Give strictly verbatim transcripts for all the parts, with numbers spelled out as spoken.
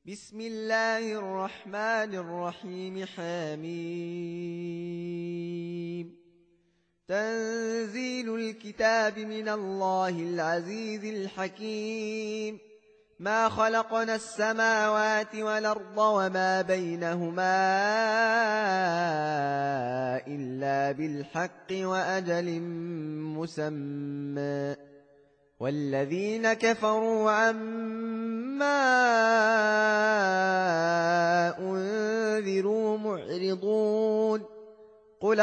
بسم الله الرحمن الرحيم. حميم. تنزيل الكتاب من الله العزيز الحكيم. ما خلقنا السماوات والأرض وما بينهما إلا بالحق وأجل مسمى، والذين كفروا عما أنذروا معرضون. قل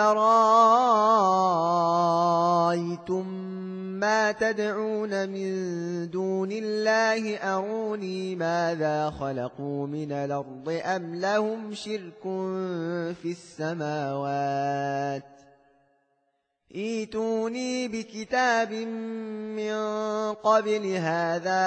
رأيتم ما تدعون من دون الله أروني ماذا خلقوا من الأرض أم لهم شرك في السماوات، ائتوني بكتاب من قبل هذا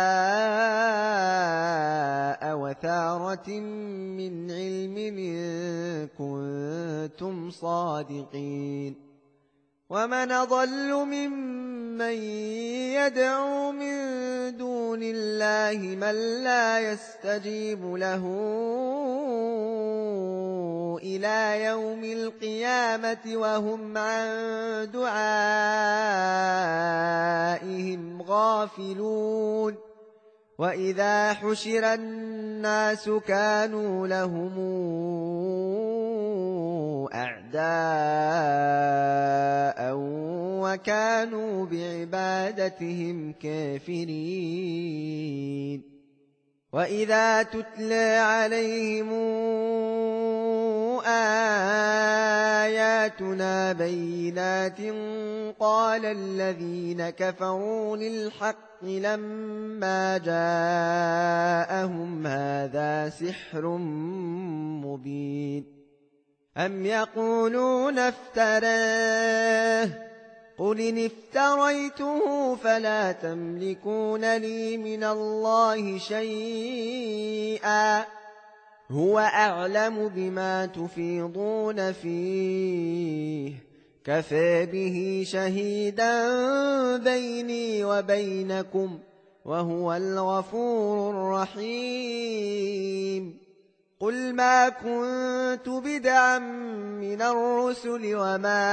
أو أثارة من علم إن كنتم صادقين. ومن أضل ممن يدعو من دون الله من لا يستجيب له إلى يوم القيامة وهم عن دعائهم غافلون. وإذا حشر الناس كانوا لهم أعداء وكانوا بعبادتهم كافرين. وإذا تتلى عليهم آياتنا بينات قال الذين كفروا للحق لما جاءهم هذا سحر مبين. أم يقولون افتراه قل إن افتريته فلا تملكون لي من الله شيئا هو أعلم بما تفيضون فيه كفى به شهيدا بيني وبينكم وهو الغفور الرحيم. قل ما كنت بدعا من الرسل وما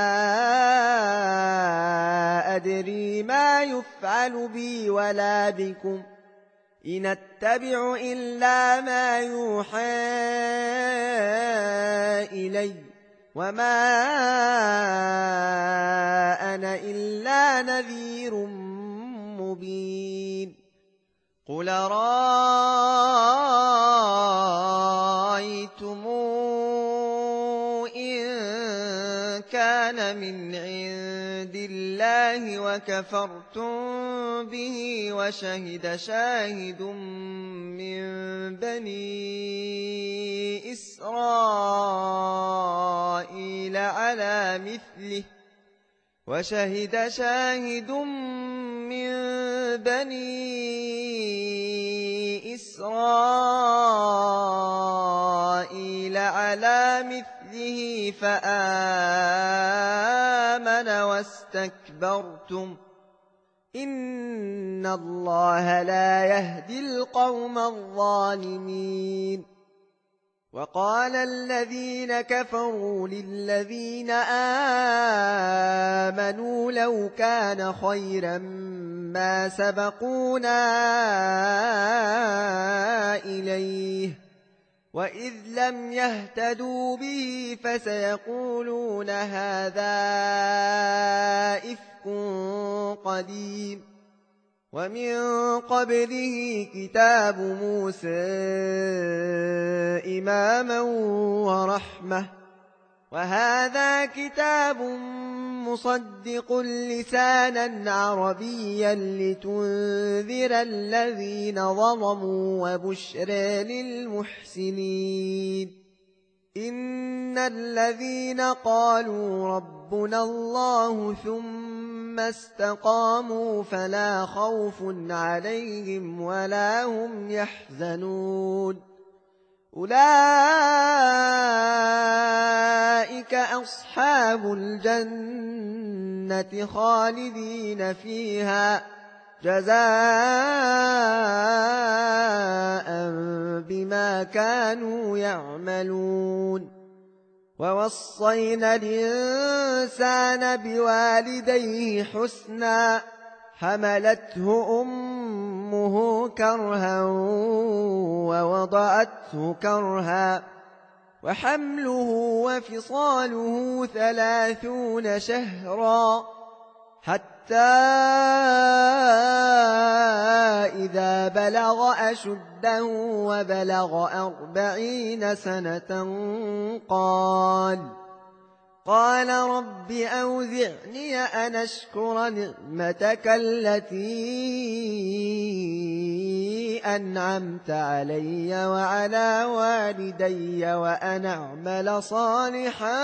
أدري ما يفعل بي ولا بكم إن أتبع إلا ما يوحى إلي وما أنا إلا نذير مبين. قل رأيتم إن كان من عند الله وكفرتم به وشهد شاهد من بني إسرائيل على مثله وشهد شاهد من بني إسرائيل على مثله فآمن واستكبرتم إن الله لا يهدي القوم الظالمين. وقال الذين كفروا للذين آمنوا لو كان خيرا ما سبقونا إليه وإذ لم يهتدوا به فسيقولون هذا إفك قديم. ومن قبله كتاب موسى إماما ورحمة وهذا كتاب مصدق لسانا عربيا لتنذر الذين ظلموا وبشرى للمحسنين. إن الذين قالوا ربنا الله ثم استقاموا فلا خوف عليهم ولا هم يحزنون. أولئك أصحاب الجنة خالدين فيها جزاء بما كانوا يعملون ووصينا الإنسان بوالديه حسنا حملته أمه كرها ووضعته كرها وحمله وفصاله ثلاثون شهرا حتى إذا بلغ أشده وبلغ أربعين سنة قال قال رب أوزعني أن أشكر نعمتك التي أنعمت علي وعلى والدي وأن أعمل صالحا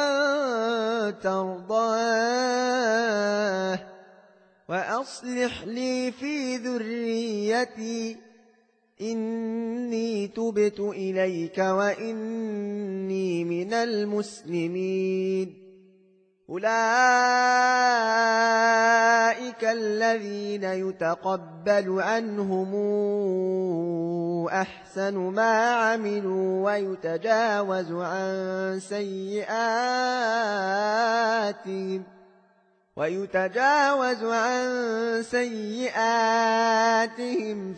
ترضاه وأصلح لي في ذريتي إني تبت إليك وإني من المسلمين أولئك الذين يتقبل عنهم أحسن ما عملوا ويتجاوز عن سيئاتهم ويتجاوز عن سيئاتهم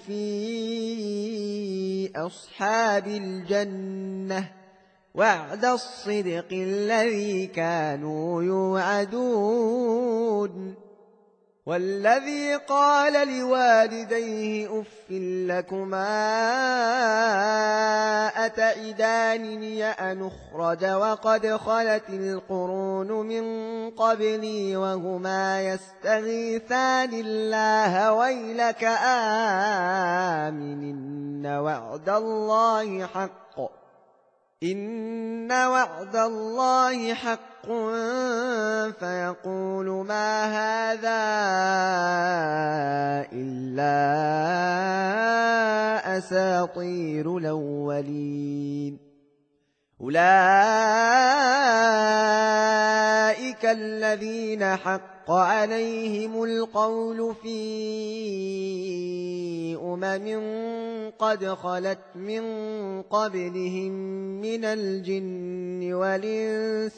في أصحاب الجنة وعد الصدق الذي كانوا يوعدون والذي قال لوالديه أف لكما أتعدانني أن أخرج وقد خلت القرون من قبلي وهما يستغيثان الله ويلك آمن إن وعد الله حق إن وعد الله حق فيقول ما هذا إلا أساطير الأولين أولئك الذين حق عليهم القول في أمم قد خلت من قبلهم من الجن والإنس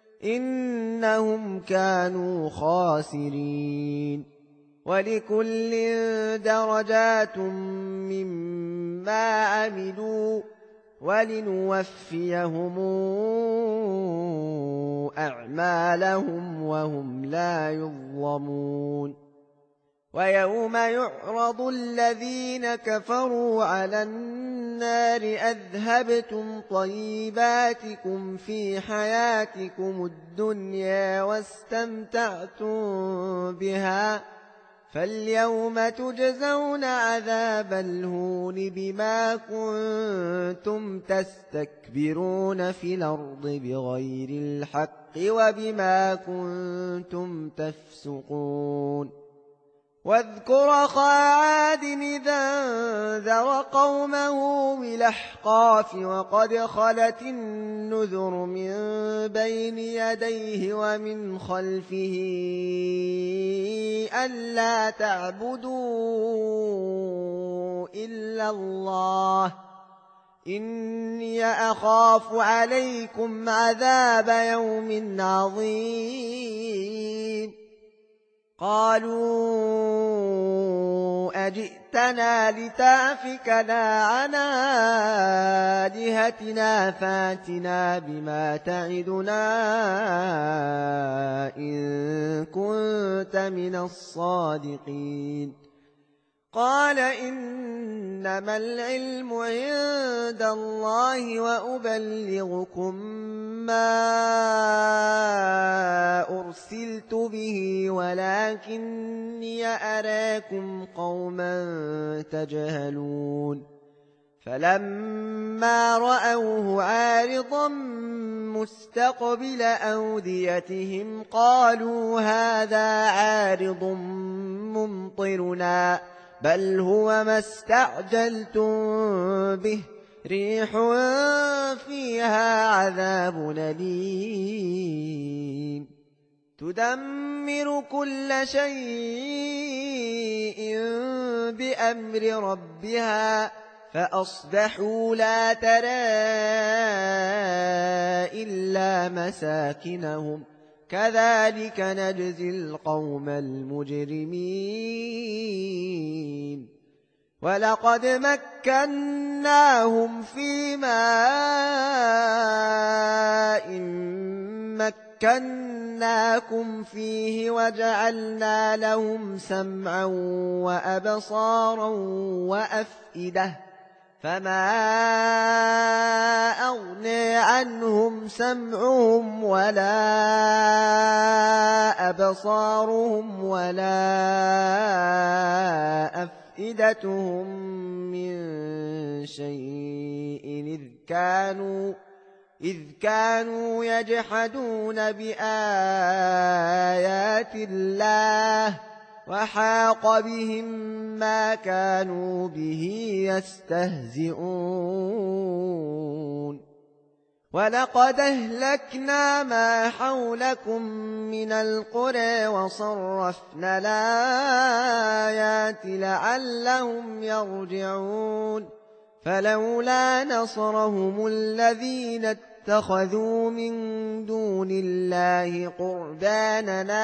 إنهم كانوا خاسرين ولكل درجات مما عملوا ولنوفيهم أعمالهم وهم لا يظلمون ويوم يعرض الذين كفروا على النار أذهبتم طيباتكم في حياتكم الدنيا واستمتعتم بها فاليوم تجزون عذاب الهون بما كنتم تستكبرون في الأرض بغير الحق وبما كنتم تفسقون واذكر أخا عاد إذا أنذر قومه بالأحقاف وقد خلت النذر من بين يديه ومن خلفه ألا تعبدوا إلا الله إني أخاف عليكم عذاب يوم عظيم قالوا أجئتنا لتأفكنا عن آلهتنا فاتنا بما تعدنا إن كنت من الصادقين قال إنما العلم عند الله وأبلغكم ما أرسلت به ولكني أراكم قوما تجهلون فلما رأوه عارضا مستقبل أوديتهم قالوا هذا عارض ممطرنا بل هو ما استعجلتم به ريح فيها عذاب أليم تدمر كل شيء بأمر ربها فأصبحوا لا ترى إلا مساكنهم كذلك نجزي القوم المجرمين ولقد مكناهم في ماء مكناكم فيه وجعلنا لهم سمعا وأبصارا وأفئدة فما أغني عنهم سمعهم ولا أبصارهم ولا أفئدتهم من شيء إذ كانوا إذ كانوا يجحدون بآيات الله وحاق بهم ما كانوا به يستهزئون ولقد أهلكنا ما حولكم من القرى وصرفنا الآيات لعلهم يرجعون فلولا نصرهم الذين اتخذوا من دون الله قربانا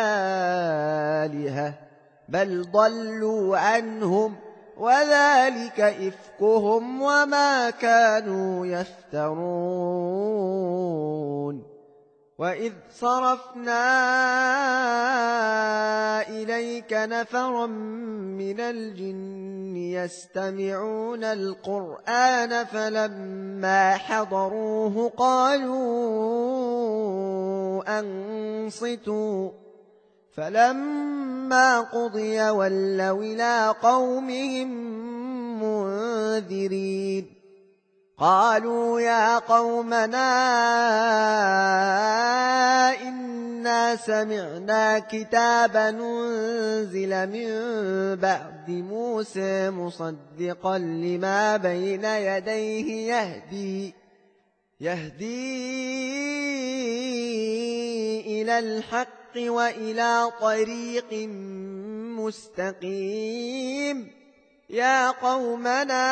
آلهة بل ضلوا عنهم وذلك إفكهم وما كانوا يفترون وإذ صرفنا إليك نفرا من الجن يستمعون القرآن فلما حضروه قالوا أنصتوا فلما قضي ولوا إلى قومهم منذرين قالوا يا قومنا إنا سمعنا كتابا أنزل من بعد موسى مصدقا لما بين يديه يهدي يهدي إلى الحق وإلى طريق مستقيم يا قومنا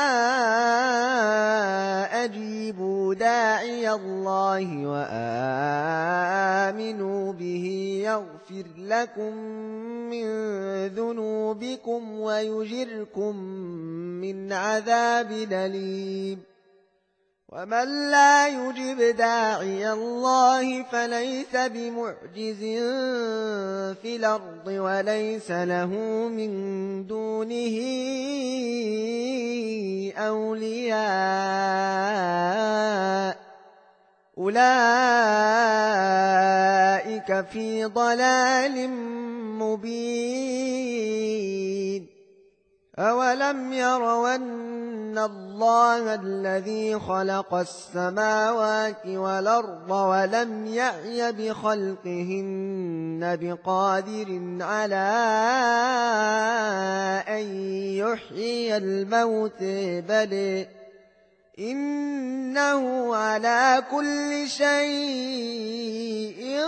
أجيبوا داعي الله وآمنوا به يغفر لكم من ذنوبكم ويجركم من عذاب أليم ومن لا يجب داعي الله فليس بمعجز في الأرض وليس له من دونه أولياء أولئك في ضلال مبين أولم يروا أن الله الذي خلق السماوات والأرض ولم يعي بخلقهن بقادر على أن يحيي الموت بل إنه على كل شيء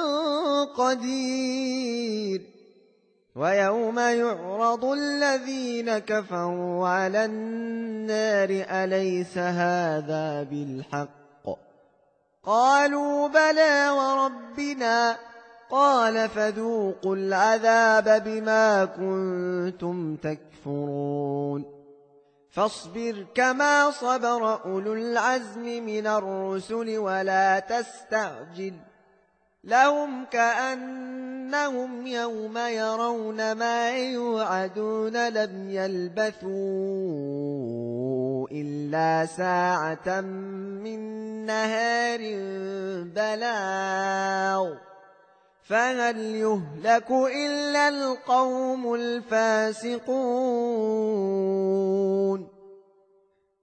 قدير ويوم يعرض الذين كفروا على النار أليس هذا بالحق قالوا بلى وربنا قال فذوقوا العذاب بما كنتم تكفرون فاصبر كما صبر أولو العزم من الرسل ولا تستعجل لهم كأنهم يوم يرون ما يوعدون لم يلبثوا إلا ساعة من نهار بلاغ فهل يهلك إلا القوم الفاسقون